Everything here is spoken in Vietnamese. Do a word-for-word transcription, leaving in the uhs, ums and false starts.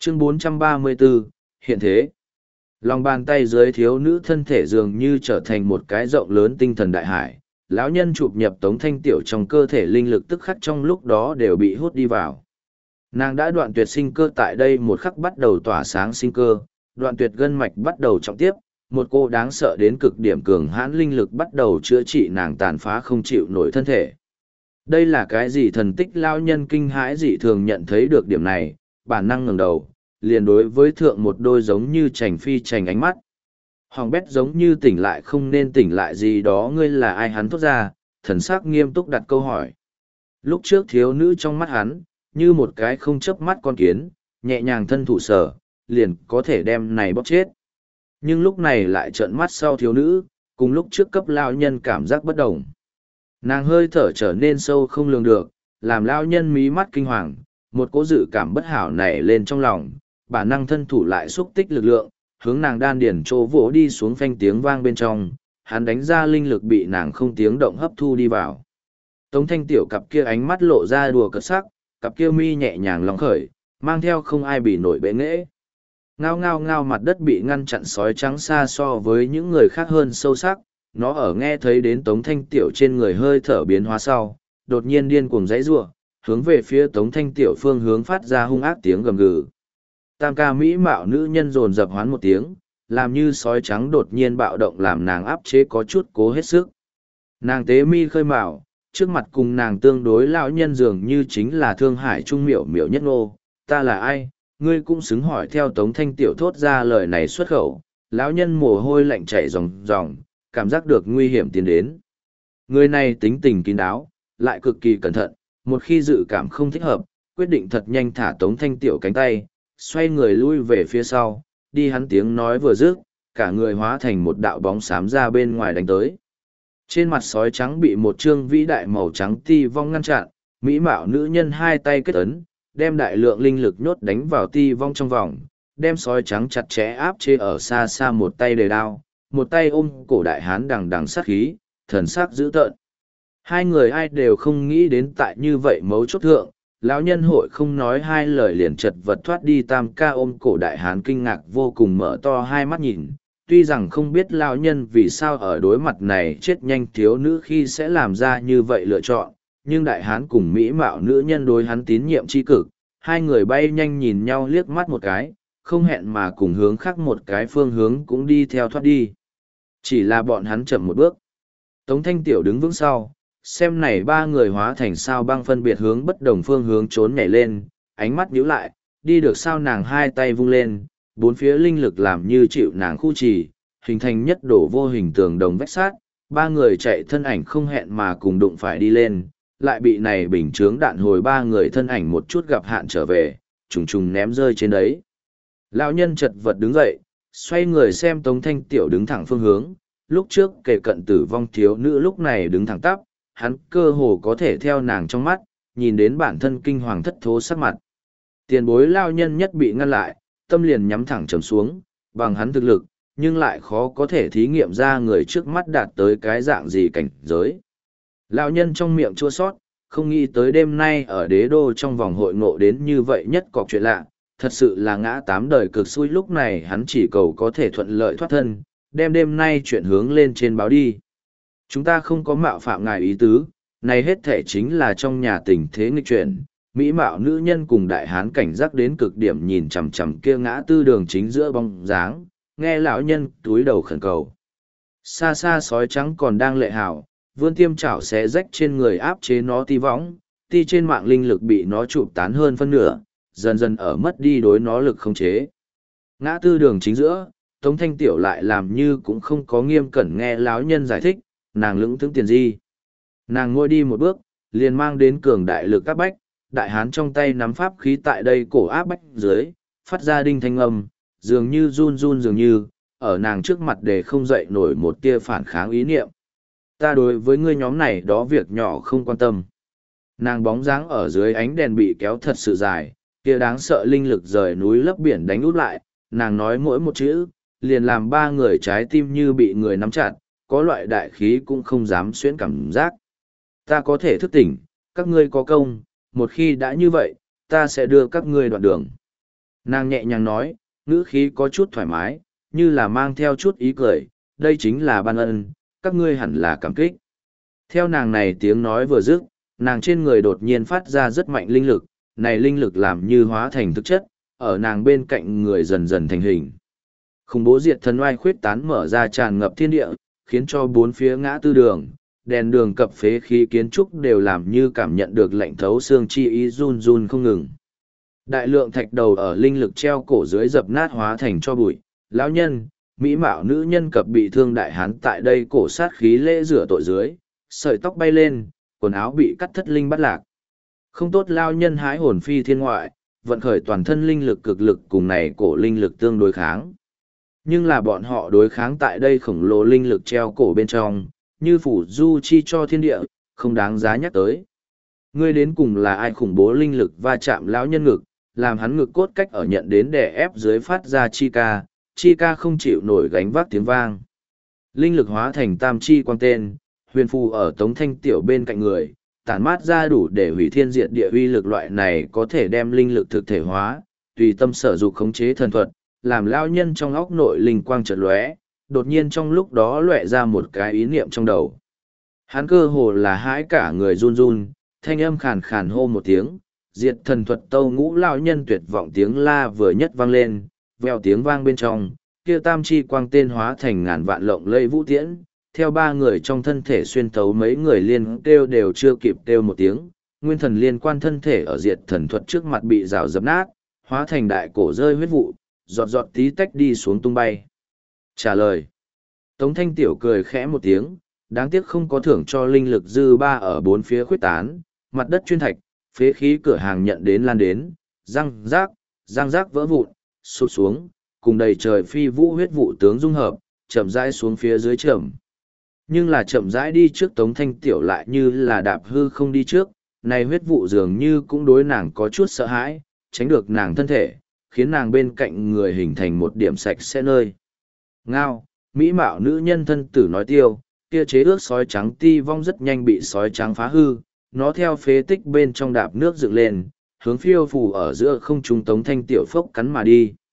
Chương bốn trăm ba mươi bốn, hiện thế. Lòng bàn tay dưới thiếu nữ thân thể dường như trở thành một cái rộng lớn tinh thần đại hải. Lão nhân chụp nhập Tống Thanh Tiểu trong cơ thể linh lực tức khắc trong lúc đó đều bị hút đi vào. Nàng đã đoạn tuyệt sinh cơ tại đây một khắc bắt đầu tỏa sáng sinh cơ, đoạn tuyệt gân mạch bắt đầu trọng tiếp, một cô đáng sợ đến cực điểm cường hãn linh lực bắt đầu chữa trị nàng tàn phá không chịu nổi thân thể. Đây là cái gì thần tích? Lão nhân kinh hãi dị thường nhận thấy được điểm này, bản năng ngẩng đầu, liền đối với thượng một đôi giống như chành phi chành ánh mắt. Hoàng bét giống như tỉnh lại không nên tỉnh lại gì đó, ngươi là ai? Hắn thốt ra, thần sắc nghiêm túc đặt câu hỏi. Lúc trước thiếu nữ trong mắt hắn, như một cái không chớp mắt con kiến, nhẹ nhàng thân thủ sở, liền có thể đem này bóp chết. Nhưng lúc này lại trợn mắt sau thiếu nữ, cùng lúc trước cấp lao nhân cảm giác bất đồng. Nàng hơi thở trở nên sâu không lường được, làm lao nhân mí mắt kinh hoàng, một cỗ dự cảm bất hảo nảy lên trong lòng, bản năng thân thủ lại xúc tích lực lượng, hướng nàng đan điển chỗ vỗ đi xuống, phanh tiếng vang bên trong, hắn đánh ra linh lực bị nàng không tiếng động hấp thu đi vào. Tống Thanh Tiểu cặp kia ánh mắt lộ ra đùa cợt sắc, cặp kia mi nhẹ nhàng lòng khởi, mang theo không ai bị nổi bệ nghễ. Ngao ngao ngao, mặt đất bị ngăn chặn sói trắng xa so với những người khác hơn sâu sắc, nó ở nghe thấy đến Tống Thanh Tiểu trên người hơi thở biến hóa sau, đột nhiên điên cuồng dãy rủa, hướng về phía Tống Thanh Tiểu phương hướng phát ra hung ác tiếng gầm gừ. Tam ca mỹ mạo nữ nhân dồn dập hoán một tiếng, làm như sói trắng đột nhiên bạo động làm nàng áp chế có chút cố hết sức. Nàng tế mi khơi mạo, trước mặt cùng nàng tương đối lão nhân dường như chính là Thương Hải Trung miểu miểu nhất ngô, ta là ai, ngươi cũng xứng hỏi? Theo Tống Thanh Tiểu thốt ra lời này xuất khẩu, lão nhân mồ hôi lạnh chảy ròng ròng, cảm giác được nguy hiểm tiến đến. Người này tính tình kín đáo, lại cực kỳ cẩn thận, một khi dự cảm không thích hợp, quyết định thật nhanh thả Tống Thanh Tiểu cánh tay, xoay người lui về phía sau, đi. Hắn tiếng nói vừa dứt, cả người hóa thành một đạo bóng xám ra bên ngoài đánh tới. Trên mặt sói trắng bị một trương vĩ đại màu trắng ti vong ngăn chặn, mỹ mạo nữ nhân hai tay kết ấn, đem đại lượng linh lực nhốt đánh vào ti vong trong vòng, đem sói trắng chặt chẽ áp chế ở xa xa, một tay đề đao, một tay ôm cổ đại hán đằng đằng sát khí, thần sắc dữ tợn. Hai người ai đều không nghĩ đến tại như vậy mấu chốt thượng, lão nhân hội không nói hai lời liền chật vật thoát đi. Tam ca ôm cổ đại hán kinh ngạc vô cùng, mở to hai mắt nhìn, tuy rằng không biết lão nhân vì sao ở đối mặt này chết nhanh thiếu nữ khi sẽ làm ra như vậy lựa chọn, nhưng đại hán cùng mỹ mạo nữ nhân đối hắn tín nhiệm tri cực, hai người bay nhanh nhìn nhau liếc mắt một cái, không hẹn mà cùng hướng khác một cái phương hướng cũng đi theo thoát đi. Chỉ là bọn hắn chậm một bước. Tống Thanh Tiểu đứng vững sau, xem này ba người hóa thành sao băng phân biệt hướng bất đồng phương hướng trốn nhảy lên, ánh mắt nhíu lại, đi được sao? Nàng hai tay vung lên, bốn phía linh lực làm như chịu nàng khu trì, hình thành nhất đổ vô hình tường đồng vách sát, ba người chạy thân ảnh không hẹn mà cùng đụng phải đi lên, lại bị này bình chướng đạn hồi ba người thân ảnh một chút gặp hạn trở về, trùng trùng ném rơi trên đấy. Lão nhân chật vật đứng dậy, xoay người xem Tống Thanh Tiểu đứng thẳng phương hướng, lúc trước kề cận tử vong thiếu nữ lúc này đứng thẳng tắp, hắn cơ hồ có thể theo nàng trong mắt, nhìn đến bản thân kinh hoàng thất thố sắc mặt. Tiền bối lao nhân nhất bị ngăn lại, tâm liền nhắm thẳng trầm xuống, bằng hắn thực lực, nhưng lại khó có thể thí nghiệm ra người trước mắt đạt tới cái dạng gì cảnh giới. Lão nhân trong miệng chua sót, không nghĩ tới đêm nay ở đế đô trong vòng hội ngộ đến như vậy nhất cọc chuyện lạ, thật sự là ngã tám đời cực xui. Lúc này hắn chỉ cầu có thể thuận lợi thoát thân, đem đêm nay chuyện hướng lên trên báo đi. Chúng ta không có mạo phạm ngài ý tứ, này hết thể chính là trong nhà tình thế nghịch chuyển. Mỹ mạo nữ nhân cùng đại hán cảnh giác đến cực điểm nhìn chằm chằm kia ngã tư đường chính giữa bóng dáng, nghe lão nhân túi đầu khẩn cầu. Xa xa sói trắng còn đang lệ hảo, vươn tiêm chảo xé rách trên người áp chế nó ti võng, ti trên mạng linh lực bị nó chụp tán hơn phân nửa, dần dần ở mất đi đối nó lực không chế. Ngã tư đường chính giữa, Tống Thanh Tiểu lại làm như cũng không có nghiêm cẩn nghe lão nhân giải thích, nàng lững thững tiền di. Nàng ngồi đi một bước, liền mang đến cường đại lực áp bách, đại hán trong tay nắm pháp khí tại đây cổ áp bách dưới, phát ra đinh thanh âm, dường như run run dường như, ở nàng trước mặt để không dậy nổi một tia phản kháng ý niệm. Ta đối với ngươi nhóm này đó việc nhỏ không quan tâm. Nàng bóng dáng ở dưới ánh đèn bị kéo thật sự dài, kia đáng sợ linh lực rời núi lấp biển đánh út lại, nàng nói mỗi một chữ, liền làm ba người trái tim như bị người nắm chặt, có loại đại khí cũng không dám xuyễn cảm giác. Ta có thể thức tỉnh, các ngươi có công, một khi đã như vậy, ta sẽ đưa các ngươi đoạn đường. Nàng nhẹ nhàng nói, ngữ khí có chút thoải mái, như là mang theo chút ý cười, đây chính là ban ân, các ngươi hẳn là cảm kích. Theo nàng này tiếng nói vừa dứt, nàng trên người đột nhiên phát ra rất mạnh linh lực, này linh lực làm như hóa thành thực chất, ở nàng bên cạnh người dần dần thành hình. Khủng bố diệt thần oai khuyết tán mở ra tràn ngập thiên địa, khiến cho bốn phía ngã tư đường, đèn đường cập phế khí kiến trúc đều làm như cảm nhận được lạnh thấu xương chi ý run run không ngừng. Đại lượng thạch đầu ở linh lực treo cổ dưới dập nát hóa thành cho bụi, lão nhân, mỹ mạo nữ nhân cập bị thương đại hán tại đây cổ sát khí lễ rửa tội dưới, sợi tóc bay lên, quần áo bị cắt thất linh bắt lạc. Không tốt lao nhân hái hồn phi thiên ngoại, vận khởi toàn thân linh lực cực lực cùng này cổ linh lực tương đối kháng. Nhưng là bọn họ đối kháng tại đây khổng lồ linh lực treo cổ bên trong, như phủ du chi cho thiên địa, không đáng giá nhắc tới. Ngươi đến cùng là ai khủng bố linh lực va chạm lão nhân ngực, làm hắn ngực cốt cách ở nhận đến đè ép dưới phát ra chi ca, chi ca không chịu nổi gánh vác tiếng vang. Linh lực hóa thành tam chi quang tên, huyền phù ở tống thanh tiểu bên cạnh người, tản mát ra đủ để hủy thiên diệt địa uy lực loại này có thể đem linh lực thực thể hóa, tùy tâm sở dục khống chế thần thuật, làm lao nhân trong óc nội linh quang chợt lóe, đột nhiên trong lúc đó lóe ra một cái ý niệm trong đầu. Hắn cơ hồ là hãi cả người run run, thanh âm khàn khàn hô một tiếng, diệt thần thuật tâu ngũ lao nhân tuyệt vọng tiếng la vừa nhất vang lên, vèo tiếng vang bên trong, kia tam chi quang tên hóa thành ngàn vạn lộng lây vũ tiễn, theo ba người trong thân thể xuyên thấu mấy người liên kêu đều chưa kịp kêu một tiếng, nguyên thần liên quan thân thể ở diệt thần thuật trước mặt bị rào dập nát, hóa thành đại cổ rơi huyết vụ, giọt giọt tí tách đi xuống tung bay. Trả lời. Tống Thanh Tiểu cười khẽ một tiếng, đáng tiếc không có thưởng cho linh lực dư ba ở bốn phía khuyết tán, mặt đất chuyên thạch, phế khí cửa hàng nhận đến lan đến, răng rác, răng rác vỡ vụn, sụp xuống, cùng đầy trời phi vũ huyết vụ tướng dung hợp, chậm rãi xuống phía dưới chậm. Nhưng là chậm rãi đi trước Tống Thanh Tiểu lại như là đạp hư không đi trước, này huyết vụ dường như cũng đối nàng có chút sợ hãi, tránh được nàng thân thể, khiến nàng bên cạnh người hình thành một điểm sạch sẽ nơi. Ngao, mỹ mạo nữ nhân thân tử nói tiêu, kia chế ước sói trắng ti vong rất nhanh bị sói trắng phá hư, nó theo phế tích bên trong đạp nước dựng lên, hướng phiêu phù ở giữa không trung Tống Thanh Tiểu phốc cắn mà đi.